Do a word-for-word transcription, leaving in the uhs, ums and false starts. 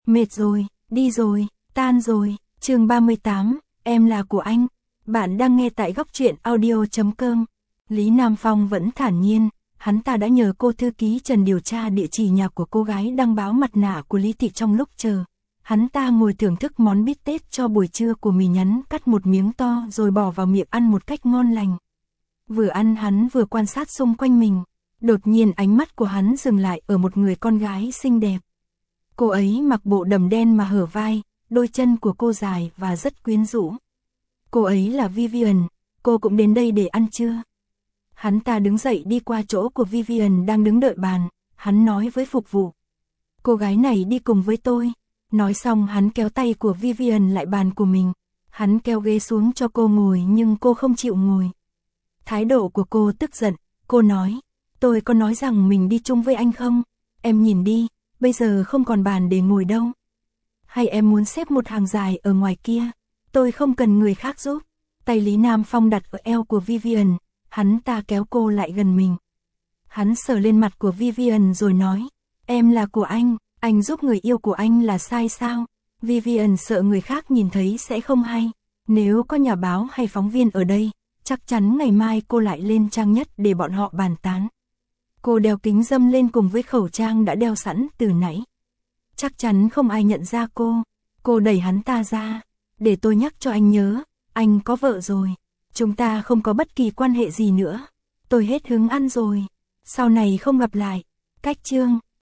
Mệt rồi, đi rồi, tan rồi. Chương ba mươi tám, em là của anh. Bạn đang nghe tại góc truyện audio chấm com. Lý Nam Phong vẫn thản nhiên, hắn ta đã nhờ cô thư ký Trần điều tra địa chỉ nhà của cô gái đăng báo mặt nạ của Lý Thị trong lúc chờ. Hắn ta ngồi thưởng thức món bít tết cho buổi trưa của mì nhắn, cắt một miếng to rồi bỏ vào miệng ăn một cách ngon lành. Vừa ăn hắn vừa quan sát xung quanh mình. Đột nhiên ánh mắt của hắn dừng lại ở một người con gái xinh đẹp. Cô ấy mặc bộ đầm đen mà hở vai, đôi chân của cô dài và rất quyến rũ. Cô ấy là Vivian, cô cũng đến đây để ăn trưa. Hắn ta đứng dậy đi qua chỗ của Vivian đang đứng đợi bàn, hắn nói với phục vụ. Cô gái này đi cùng với tôi. Nói xong hắn kéo tay của Vivian lại bàn của mình. Hắn kéo ghế xuống cho cô ngồi nhưng cô không chịu ngồi. Thái độ của cô tức giận, cô nói. Tôi có nói rằng mình đi chung với anh không? Em nhìn đi, bây giờ không còn bàn để ngồi đâu. Hay em muốn xếp một hàng dài ở ngoài kia? Tôi không cần người khác giúp. Tay Lý Nam Phong đặt ở eo của Vivian, hắn ta kéo cô lại gần mình. Hắn sờ lên mặt của Vivian rồi nói, em là của anh, anh giúp người yêu của anh là sai sao? Vivian sợ người khác nhìn thấy sẽ không hay. Nếu có nhà báo hay phóng viên ở đây, chắc chắn ngày mai cô lại lên trang nhất để bọn họ bàn tán. Cô đeo kính râm lên cùng với khẩu trang đã đeo sẵn từ nãy. Chắc chắn không ai nhận ra cô. Cô đẩy hắn ta ra. Để tôi nhắc cho anh nhớ, anh có vợ rồi. Chúng ta không có bất kỳ quan hệ gì nữa. Tôi hết hứng ăn rồi. Sau này không gặp lại. Cách chương.